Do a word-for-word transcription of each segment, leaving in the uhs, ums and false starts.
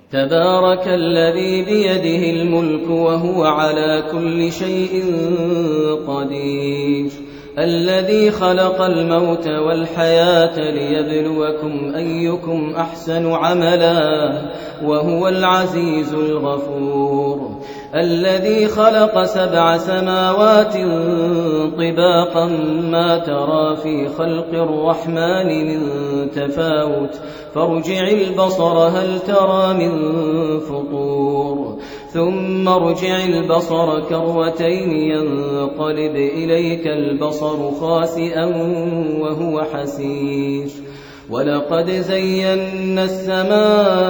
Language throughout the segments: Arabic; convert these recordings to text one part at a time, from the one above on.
تبارك الذي بيده الملك وهو على كل شيء قدير الذي خلق الموت والحياة ليبلوكم أيكم أحسن عملا وهو العزيز الغفور الذي خلق سبع سماوات طباقا ما ترى في خلق الرحمن من تفاوت فارجع البصر هل ترى من فطور ثم ارجع البصر كرتين ينقلب إليك البصر خاسئا وهو حسير ولقد زينا السماء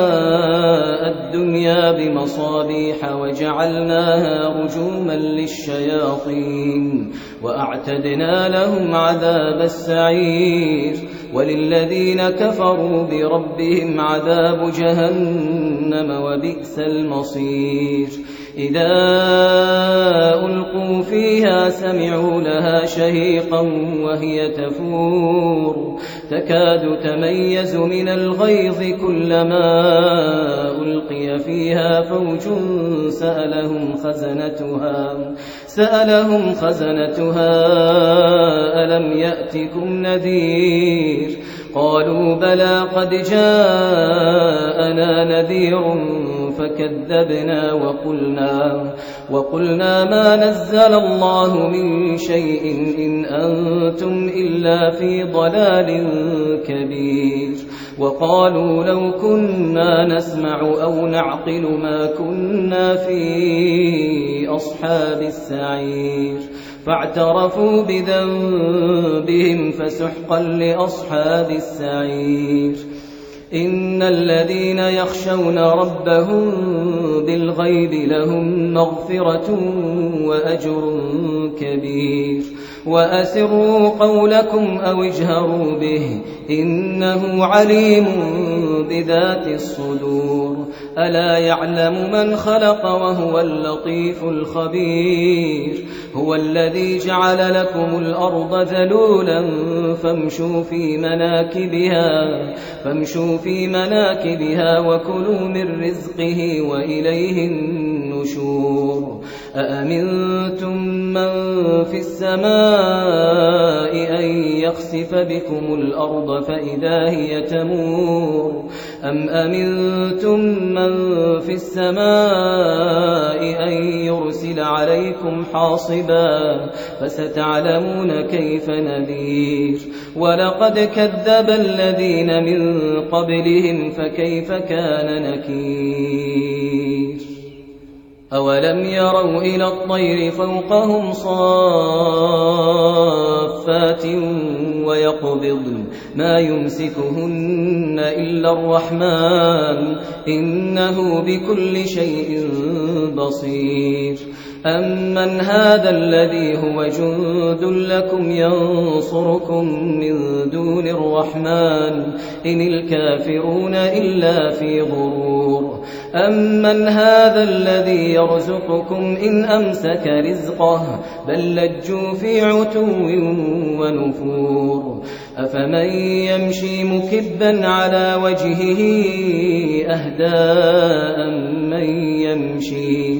الدنيا بمصابيح وجعلناها رجوما للشياطين وأعتدنا لهم عذاب السعير وللذين كفروا بربهم عذاب جهنم وبئس المصير إذا ألقوا فيها سمعوا لها شهيقا وهي تفور تكاد تميز من الغيظ كلما ألقي فيها فوج سألهم خزنتها سألهم خزنتها ألم يأتكم نذير قالوا بلى قد جاءنا نذير فكذبنا وقلنا وقلنا ما نزل الله من شيء إن أنتم إلا في ضلال كبير وقالوا لو كنا نسمع أو نعقل ما كنا في أصحاب السعير فاعترفوا بذنبهم فسحقا لأصحاب السعير إن الذين يخشون ربهم بالغيب لهم مغفرة وأجر كبير وأسروا قولكم أو اجهروا به إنه عليم بذات الصدور ألا يعلم من خلق وهو اللطيف الخبير هو الذي جعل لكم الأرض ذلولا فامشوا في مناكبها فامشوا في مناكبها وكلوا من رزقه وإليه النشور أأمنتم من في السماء أن يخسف بكم الأرض فإذا هي تمور أم أمنتم من في السماء أن يرسل عليكم حاصبا فستعلمون كيف نذير ولقد كذب الذين من قبلهم فكيف كان نكير أولم يروا إلى الطير فوقهم صافات ويقبضن ما يمسكهن إلا الرحمن إنه بكل شيء بصير أمن هذا الذي هو جند لكم ينصركم من دون الرحمن إن الكافرون إلا في غرور أمن هذا الذي يرزقكم إن أمسك رزقه بل لجوا في عتو ونفور أفمن يمشي مكبا على وجهه أهدى من يمشي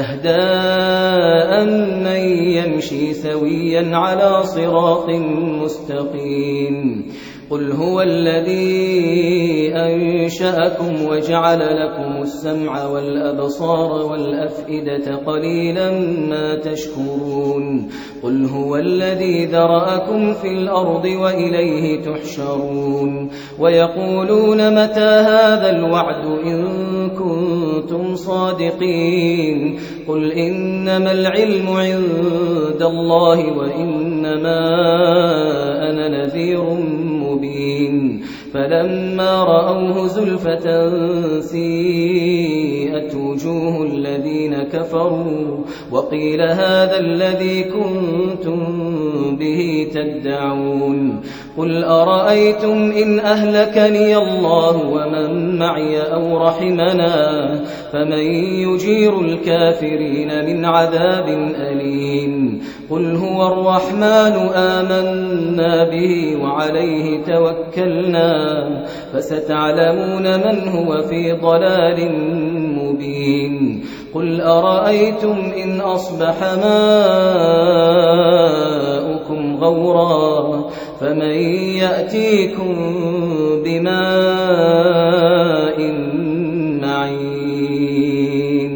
أهدى من يمشي سويا على صراط مستقيم قل هو الذي أنشأكم وجعل لكم السمع والأبصار والأفئدة قليلا ما تشكرون قل هو الذي ذرأكم في الأرض وإليه تحشرون ويقولون متى هذا الوعد إن كنتم صادقين قل إنما العلم عند الله وإنما أنا نذير مبين فلما رأوه زلفة سيئت وجوه الذين كفروا وقيل هذا الذي كنتم به تدعون قل أرأيتم إن أهلكني الله ومن معي أو رحمنا فمن يجير الكافرين من عذاب أليم قل هو الرحمن آمنا به وعليه توكلنا فستعلمون من هو في ضلال مبين قل أرأيتم إن أصبح ماؤكم غورا فمن يأتيكم بماء معين.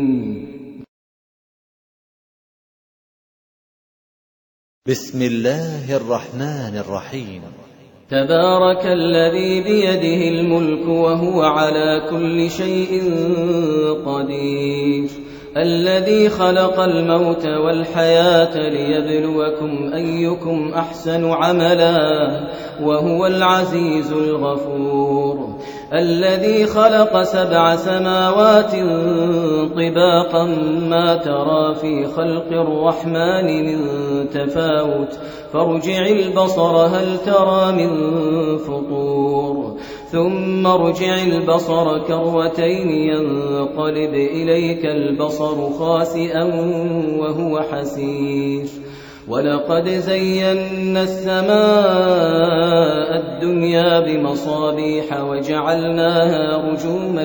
بسم الله الرحمن الرحيم. تبارك الذي بيده الملك وهو على كل شيء قدير الذي خلق الموت والحياة ليبلوكم أيكم أحسن عملا وهو العزيز الغفور الذي خلق سبع سماوات طباقا ما ترى في خلق الرحمن من تفاوت فارجع البصر هل ترى من فطور ثم ارجع البصر كرتين ينقلب إليك البصر خاسئا وهو حسير ولقد زينا السماء الدنيا بمصابيح وجعلناها رجوما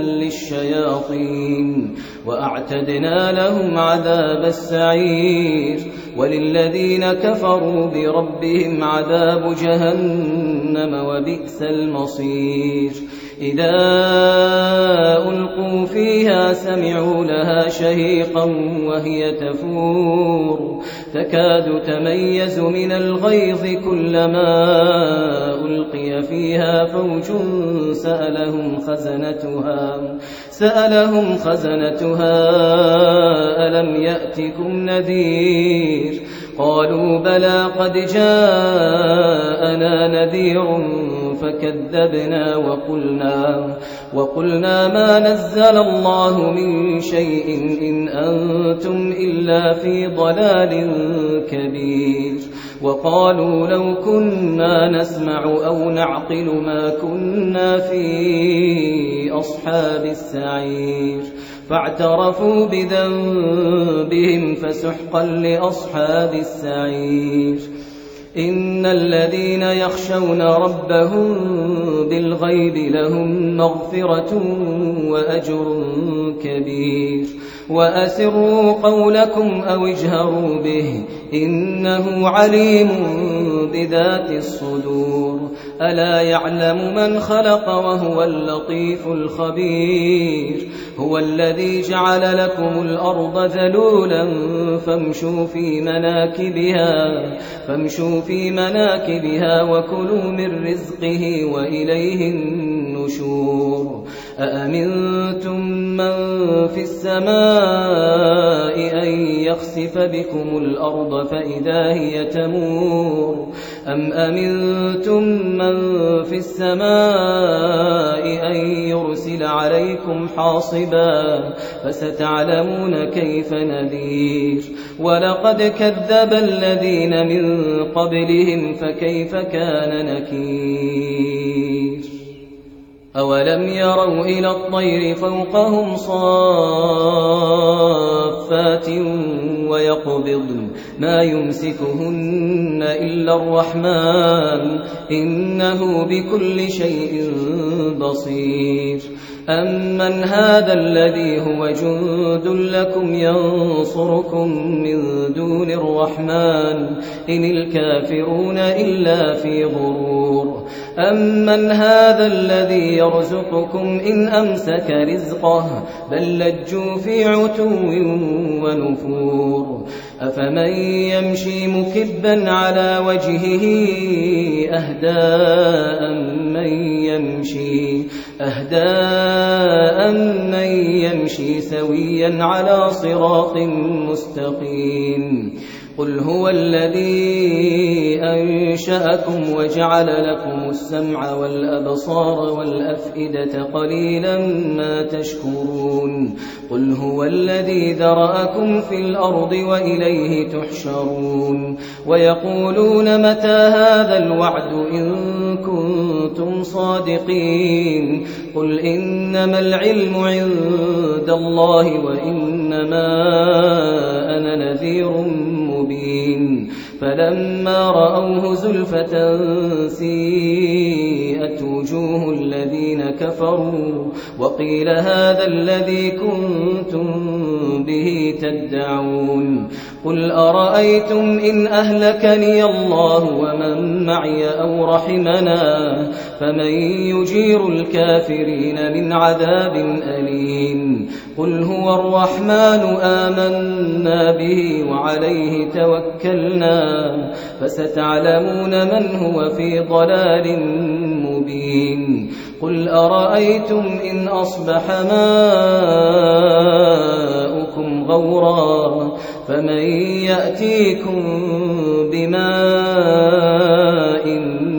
للشياطين وأعتدنا لهم عذاب السعير وللذين كفروا بربهم عذاب جهنم وبئس المصير إذا ألقوا فيها سمعوا لها شهيقا وهي تفور تكاد تميز من الغيظ كلما ألقي فيها فوج سألهم خزنتها سألهم خزنتها ألم يأتكم نذير قالوا بلى قد جاءنا نذير فكذبنا وقلنا وقلنا ما نزل الله من شيء إن أنتم إلا في ضلال كبير وقالوا لو كنا نسمع أو نعقل ما كنا في أصحاب السعير فاعترفوا بذنبهم فسحقا لأصحاب السعير إن الذين يخشون ربهم بالغيب لهم مغفرة وأجر كبير وأسروا قولكم أو اجهروا به إنه عليم بذات الصدور ألا يعلم من خلق وهو اللطيف الخبير هو الذي جعل لكم الأرض ذلولا فامشوا في مناكبها فامشوا في مناكبها وكلوا من رزقه وإليه النشور أأمنتم من في السماء أن يخسف بكم الأرض فإذا هي تمور أم أمنتم من في السماء أن يرسل عليكم حاصبا فستعلمون كيف نذير ولقد كذب الذين من قبلهم فكيف كان نكير أولم يروا إلى الطير فوقهم صافات ويقبضن ما يمسكهن إلا الرحمن إنه بكل شيء بصير أمن هذا الذي هو جند لكم ينصركم من دون الرحمن إن الكافرون إلا في غرور أمن هذا الذي يرزقكم إن أمسك رزقه بل لجوا في عتو ونفور أفمن يمشي مكبا على وجهه أهدى من يمشي أهدى من يمشي سويا على صراط مستقيم قل هو الذي أنشأكم وجعل لكم السمع والأبصار والأفئدة قليلا ما تشكرون قل هو الذي ذرأكم في الأرض وإليه تحشرون ويقولون متى هذا الوعد إن كنتم صادقين قل إنما العلم عند الله وإنما أنا نذير مبين فلما رأوه زلفة سيئت وجوه الذين كفروا وقيل هذا الذي كنتم به تدعون قل أرأيتم إن أهلكني الله ومن معي أو رحمنا فمن يجير الكافرين من عذاب أليم قل هو الرحمن آمنا به وعليه توكلنا فستعلمون من هو في ضلال مبين قل أرأيتم إن أصبح ماؤكم غورا فمن يأتيكم بماء